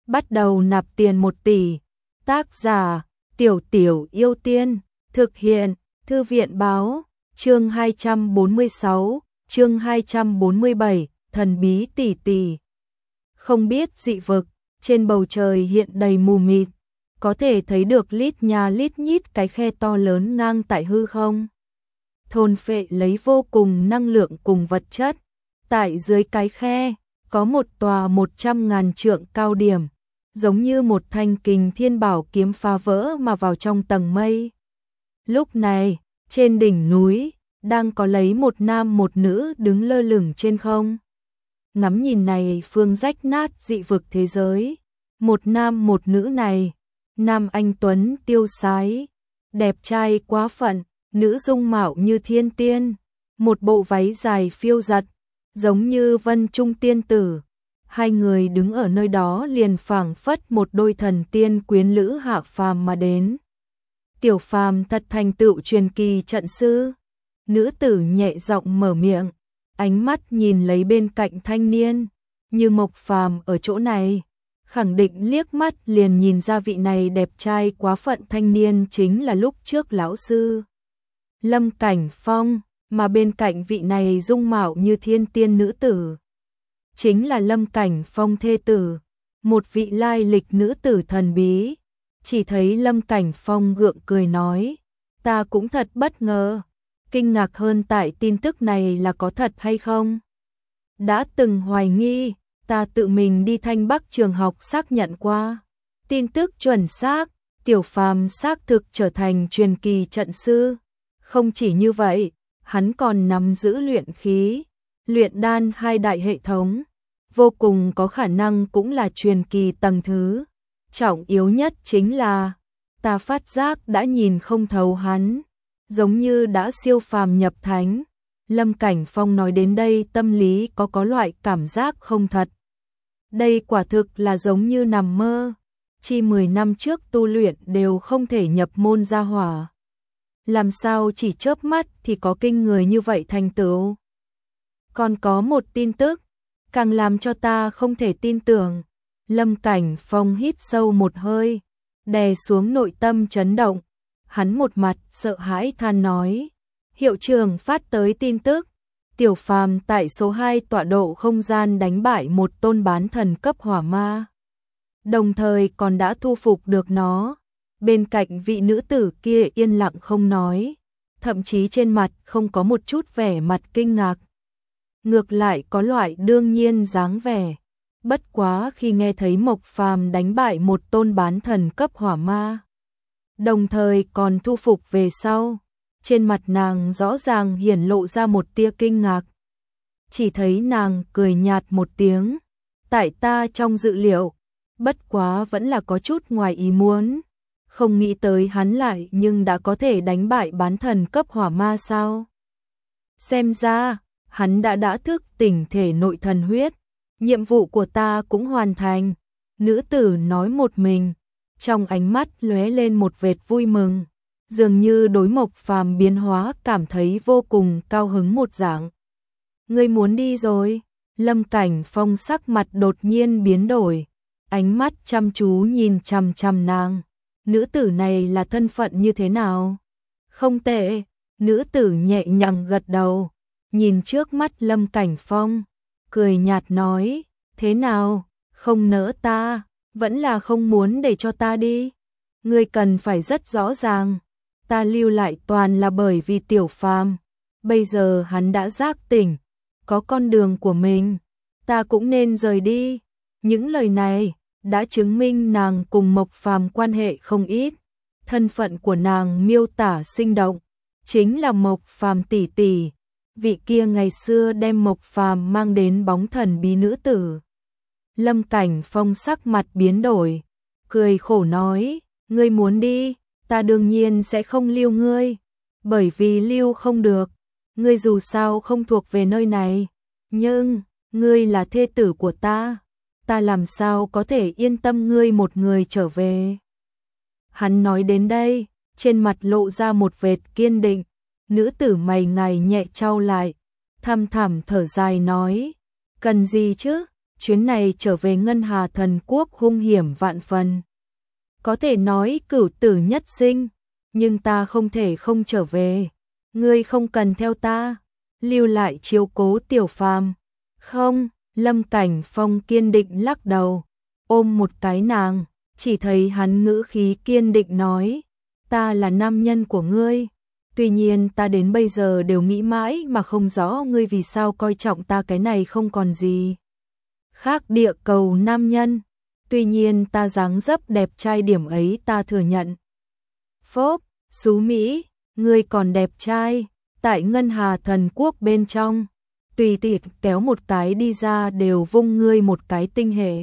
bắt đầu nạp tiền 1 tỷ. Tác giả, Tiểu Tiểu Yêu Tiên, thực hiện, Thư viện báo, chương 246, chương 247, thần bí tỷ tỷ. Không biết dị vực, trên bầu trời hiện đầy mù mịt, có thể thấy được lít nha lít nhít cái khe to lớn ngang tại hư không. Thôn phệ lấy vô cùng năng lượng cùng vật chất. Tại dưới cái khe, có một tòa 100.000 trượng cao điểm, giống như một thanh kình thiên bảo kiếm phá vỡ mà vào trong tầng mây. Lúc này, trên đỉnh núi, đang có lấy một nam một nữ đứng lơ lửng trên không. Ngắm nhìn này phương rách nát dị vực thế giới. Một nam một nữ này, nam anh tuấn tiêu sái, đẹp trai quá phận, nữ dung mạo như thiên tiên, một bộ váy dài phiêu giật, giống như vân trung tiên tử. Hai người đứng ở nơi đó liền phảng phất một đôi thần tiên quyến lữ hạ phàm mà đến. Tiểu Phàm thật thành tựu truyền kỳ trận sư. Nữ tử nhẹ giọng mở miệng, ánh mắt nhìn lấy bên cạnh thanh niên, như Mộc Phàm ở chỗ này, khẳng định liếc mắt liền nhìn ra vị này đẹp trai quá phận thanh niên chính là lúc trước lão sư Lâm Cảnh Phong, mà bên cạnh vị này dung mạo như thiên tiên nữ tử chính là Lâm Cảnh Phong thê tử, một vị lai lịch nữ tử thần bí. Chỉ thấy Lâm Cảnh Phong gượng cười nói, ta cũng thật bất ngờ, kinh ngạc hơn tại tin tức này là có thật hay không. Đã từng hoài nghi, ta tự mình đi Thanh Bắc trường học xác nhận qua. Tin tức chuẩn xác, Tiểu Phàm xác thực trở thành truyền kỳ trận sư. Không chỉ như vậy, hắn còn nắm giữ luyện khí, luyện đan 2 đại hệ thống, vô cùng có khả năng cũng là truyền kỳ tầng thứ. Trọng yếu nhất chính là, ta phát giác đã nhìn không thấu hắn, giống như đã siêu phàm nhập thánh. Lâm Cảnh Phong nói đến đây tâm lý có loại cảm giác không thật. Đây quả thực là giống như nằm mơ, chi 10 năm trước tu luyện đều không thể nhập môn gia hỏa. Làm sao chỉ chớp mắt thì có kinh người như vậy thành tựu. Còn có một tin tức, càng làm cho ta không thể tin tưởng. Lâm Cảnh Phong hít sâu một hơi, đè xuống nội tâm chấn động. Hắn một mặt sợ hãi than nói, hiệu trưởng phát tới tin tức, Tiểu Phàm tại số 2 tọa độ không gian đánh bại một tôn bán thần cấp hỏa ma, đồng thời còn đã thu phục được nó. Bên cạnh vị nữ tử kia yên lặng không nói, thậm chí trên mặt không có một chút vẻ mặt kinh ngạc, ngược lại có loại đương nhiên dáng vẻ. Bất quá khi nghe thấy Mộc Phàm đánh bại một tôn bán thần cấp hỏa ma, đồng thời còn thu phục về sau, trên mặt nàng rõ ràng hiển lộ ra một tia kinh ngạc. Chỉ thấy nàng cười nhạt một tiếng, tại ta trong dự liệu, bất quá vẫn là có chút ngoài ý muốn, không nghĩ tới hắn lại nhưng đã có thể đánh bại bán thần cấp hỏa ma sao. Xem ra, hắn đã thức tỉnh thể nội thần huyết. Nhiệm vụ của ta cũng hoàn thành, nữ tử nói một mình, trong ánh mắt lóe lên một vệt vui mừng, dường như đối Mộc Phàm biến hóa cảm thấy vô cùng cao hứng một dạng. Ngươi muốn đi rồi? Lâm Cảnh Phong sắc mặt đột nhiên biến đổi, ánh mắt chăm chú nhìn chằm chằm nàng. Nữ tử này là thân phận như thế nào? Không tệ, nữ tử nhẹ nhàng gật đầu, nhìn trước mắt Lâm Cảnh Phong, cười nhạt nói, thế nào, không nỡ ta, vẫn là không muốn để cho ta đi. Ngươi cần phải rất rõ ràng, ta lưu lại toàn là bởi vì Tiểu Phàm, bây giờ hắn đã giác tỉnh, có con đường của mình, ta cũng nên rời đi. Những lời này đã chứng minh nàng cùng Mộc Phàm quan hệ không ít, thân phận của nàng miêu tả sinh động, chính là Mộc Phàm tỷ tỷ, vị kia ngày xưa đem Mộc Phàm mang đến bóng thần bí nữ tử. Lâm Cảnh Phong sắc mặt biến đổi, cười khổ nói, ngươi muốn đi, ta đương nhiên sẽ không lưu ngươi, bởi vì lưu không được, ngươi dù sao không thuộc về nơi này, nhưng, ngươi là thê tử của ta làm sao có thể yên tâm ngươi một người trở về. Hắn nói đến đây, trên mặt lộ ra một vệt kiên định, nữ tử mày ngài nhẹ chau lại, thăm thẳm thở dài nói, cần gì chứ, chuyến này trở về Ngân Hà Thần Quốc hung hiểm vạn phần. Có thể nói cửu tử nhất sinh, nhưng ta không thể không trở về. Ngươi không cần theo ta, lưu lại chiếu cố Tiểu Phàm. Không, Lâm Cảnh Phong kiên định lắc đầu, ôm một cái nàng, chỉ thấy hắn ngữ khí kiên định nói, ta là nam nhân của ngươi. Tuy nhiên ta đến bây giờ đều nghĩ mãi mà không rõ ngươi vì sao coi trọng ta, cái này không còn gì khác địa cầu nam nhân. Tuy nhiên ta dáng dấp đẹp trai, điểm ấy ta thừa nhận. Phốp, xú Mỹ, ngươi còn đẹp trai, tại Ngân Hà Thần Quốc bên trong, tùy tiện kéo một cái đi ra đều vung ngươi một cái tinh hệ.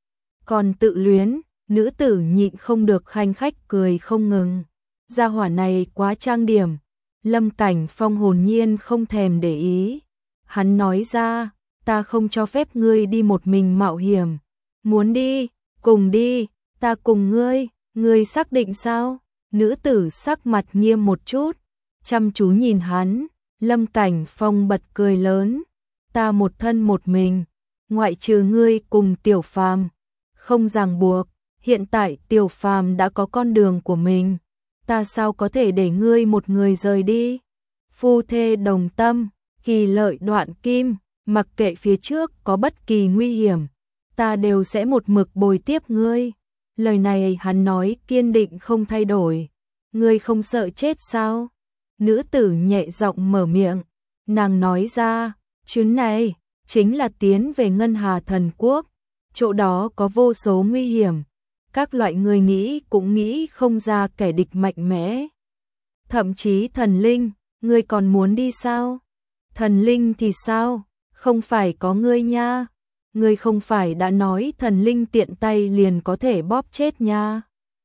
Còn tự luyến, nữ tử nhịn không được khanh khách cười không ngừng. Gia hỏa này quá trang điểm. Lâm Cảnh Phong hồn nhiên không thèm để ý. Hắn nói ra, ta không cho phép ngươi đi một mình mạo hiểm. Muốn đi, cùng đi, ta cùng ngươi xác định sao? Nữ tử sắc mặt nghiêm một chút, chăm chú nhìn hắn. Lâm Cảnh Phong bật cười lớn, ta một thân một mình, ngoại trừ ngươi cùng Tiểu Phàm, không ràng buộc. Hiện tại Tiểu Phàm đã có con đường của mình, ta sao có thể để ngươi một người rời đi? Phu thê đồng tâm, kỳ lợi đoạn kim, mặc kệ phía trước có bất kỳ nguy hiểm, ta đều sẽ một mực bồi tiếp ngươi. Lời này hắn nói kiên định không thay đổi. Ngươi không sợ chết sao? Nữ tử nhẹ giọng mở miệng, nàng nói ra, chuyến này chính là tiến về Ngân Hà Thần Quốc, chỗ đó có vô số nguy hiểm, các loại người nghĩ cũng nghĩ không ra kẻ địch mạnh mẽ. Thậm chí thần linh, ngươi còn muốn đi sao? Thần linh thì sao? Không phải có ngươi nha. Ngươi không phải đã nói thần linh tiện tay liền có thể bóp chết nha.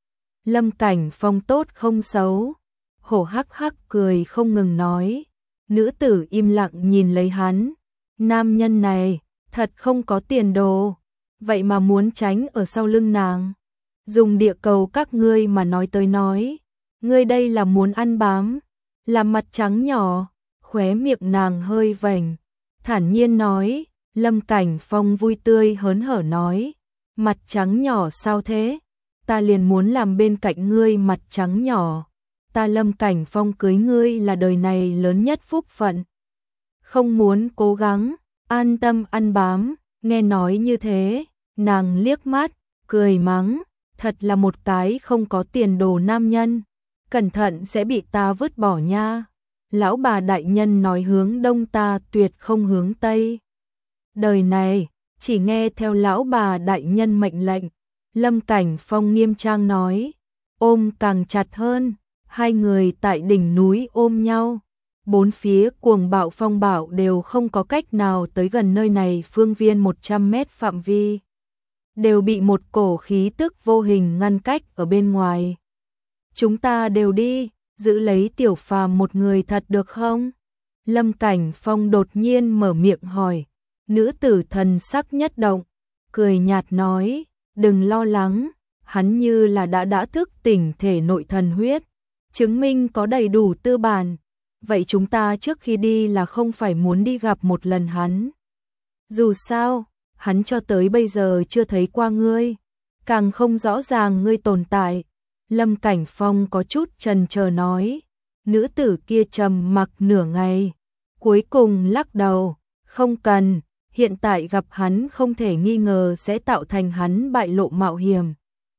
Lâm Cảnh Phong tốt không xấu, hổ hắc hắc cười không ngừng nói. Nữ tử im lặng nhìn lấy hắn. Nam nhân này thật không có tiền đồ, vậy mà muốn tránh ở sau lưng nàng. Dùng địa cầu các ngươi mà nói tới nói, ngươi đây là muốn ăn bám, làm mặt trắng nhỏ. Khóe miệng nàng hơi vểnh, thản nhiên nói. Lâm Cảnh Phong vui tươi hớn hở nói, mặt trắng nhỏ sao thế? Ta liền muốn làm bên cạnh ngươi mặt trắng nhỏ. Ta Lâm Cảnh Phong cưới ngươi là đời này lớn nhất phúc phận. Không muốn cố gắng, an tâm ăn bám. Nghe nói như thế, nàng liếc mắt, cười mắng, thật là một cái không có tiền đồ nam nhân. Cẩn thận sẽ bị ta vứt bỏ nha. Lão bà đại nhân nói hướng đông, ta tuyệt không hướng tây. Đời này, chỉ nghe theo lão bà đại nhân mệnh lệnh. Lâm Cảnh Phong nghiêm trang nói, ôm càng chặt hơn. Hai người tại đỉnh núi ôm nhau. Bốn phía cuồng bạo phong bạo đều không có cách nào tới gần nơi này, phương viên 100 mét phạm vi đều bị một cổ khí tức vô hình ngăn cách ở bên ngoài. Chúng ta đều đi, giữ lấy Tiểu Phàm một người thật được không? Lâm Cảnh Phong đột nhiên mở miệng hỏi. Nữ tử thần sắc nhất động, cười nhạt nói, đừng lo lắng, hắn như là đã thức tỉnh thể nội thần huyết, chứng minh có đầy đủ tư bản. Vậy chúng ta trước khi đi là không phải muốn đi gặp một lần hắn. Dù sao, hắn cho tới bây giờ chưa thấy qua ngươi, càng không rõ ràng ngươi tồn tại. Lâm Cảnh Phong có chút chần chờ nói. Nữ tử kia trầm mặc nửa ngày, cuối cùng lắc đầu, không cần. Hiện tại gặp hắn không thể nghi ngờ sẽ tạo thành hắn bại lộ mạo hiểm.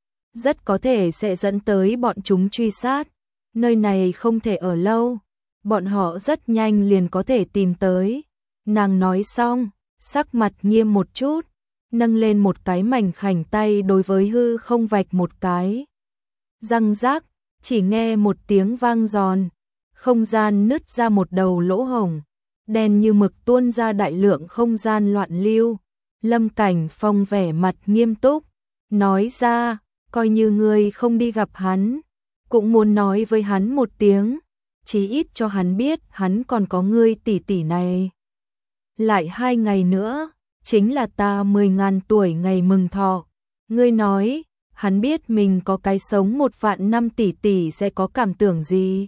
Rất có thể sẽ dẫn tới bọn chúng truy sát. Nơi này không thể ở lâu, bọn họ rất nhanh liền có thể tìm tới. Nàng nói xong, sắc mặt nghiêm một chút, nâng lên một cái mảnh khảnh tay đối với hư không vạch một cái. Răng rác, chỉ nghe một tiếng vang giòn, không gian nứt ra một đầu lỗ hổng. Đen như mực tuôn ra đại lượng không gian loạn lưu. Lâm Cảnh Phong vẻ mặt nghiêm túc, nói ra, coi như ngươi không đi gặp hắn, cũng muốn nói với hắn một tiếng, chí ít cho hắn biết hắn còn có ngươi tỷ tỷ này. Lại 2 ngày nữa, chính là ta 10.000 tuổi ngày mừng thọ. Ngươi nói, hắn biết mình có cái sống 1 vạn năm tỷ tỷ sẽ có cảm tưởng gì?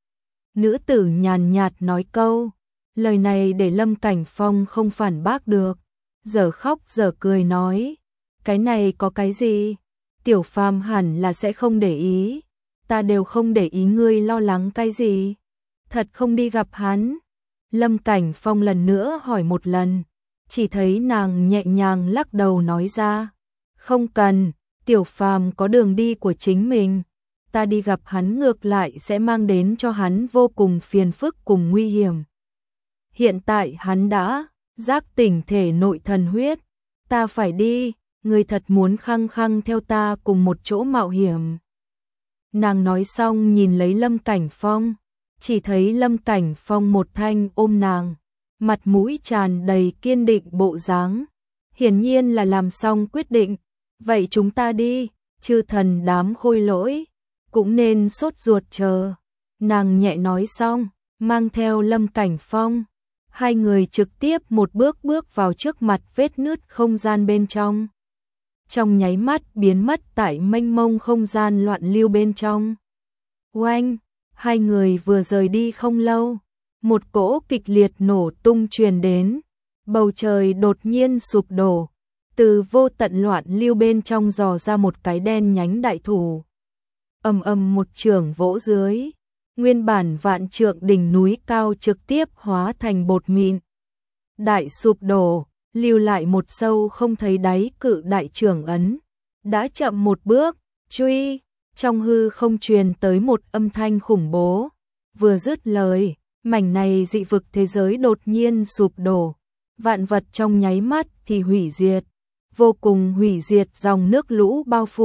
Nữ tử nhàn nhạt nói câu. Lời này để Lâm Cảnh Phong không phản bác được. giờ khóc giờ cười nói, cái này có cái gì? Tiểu Phàm hẳn là sẽ không để ý, ta đều không để ý ngươi lo lắng cái gì? Thật không đi gặp hắn? Lâm Cảnh Phong lần nữa hỏi một lần, chỉ thấy nàng nhẹ nhàng lắc đầu nói ra, không cần, Tiểu Phàm có đường đi của chính mình, ta đi gặp hắn ngược lại sẽ mang đến cho hắn vô cùng phiền phức cùng nguy hiểm. Hiện tại hắn đã giác tỉnh thể nội thần huyết, ta phải đi, ngươi thật muốn khăng khăng theo ta cùng một chỗ mạo hiểm. Nàng nói xong nhìn lấy Lâm Cảnh Phong, chỉ thấy Lâm Cảnh Phong một thanh ôm nàng, mặt mũi tràn đầy kiên định bộ dáng, hiển nhiên là làm xong quyết định, vậy chúng ta đi, chư thần đám khôi lỗi, cũng nên sốt ruột chờ. Nàng nhẹ nói xong, mang theo Lâm Cảnh Phong, hai người trực tiếp một bước bước vào trước mặt vết nứt không gian bên trong. Trong nháy mắt biến mất tại mênh mông không gian loạn lưu bên trong. Oanh, hai người vừa rời đi không lâu, một cỗ kịch liệt nổ tung truyền đến, bầu trời đột nhiên sụp đổ, từ vô tận loạn lưu bên trong dò ra một cái đen nhánh đại thủ. Ầm ầm một chưởng vỗ dưới, nguyên bản vạn trượng đỉnh núi cao trực tiếp hóa thành bột mịn. Đại sụp đổ, lưu lại một sâu không thấy đáy cự đại trưởng ấn. Đã chậm một bước, truy, trong hư không truyền tới một âm thanh khủng bố. Vừa dứt lời, mảnh này dị vực thế giới đột nhiên sụp đổ. Vạn vật trong nháy mắt thì hủy diệt. Vô cùng hủy diệt dòng nước lũ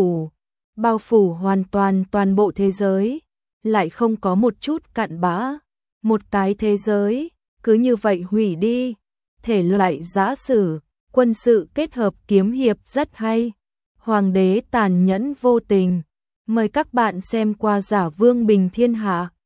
bao phủ hoàn toàn bộ thế giới, lại không có một chút cặn bã, một cái thế giới, cứ như vậy hủy đi. Thể loại giã sử, quân sự kết hợp kiếm hiệp rất hay, hoàng đế tàn nhẫn vô tình, mời các bạn xem qua Giả Vương Bình Thiên Hạ.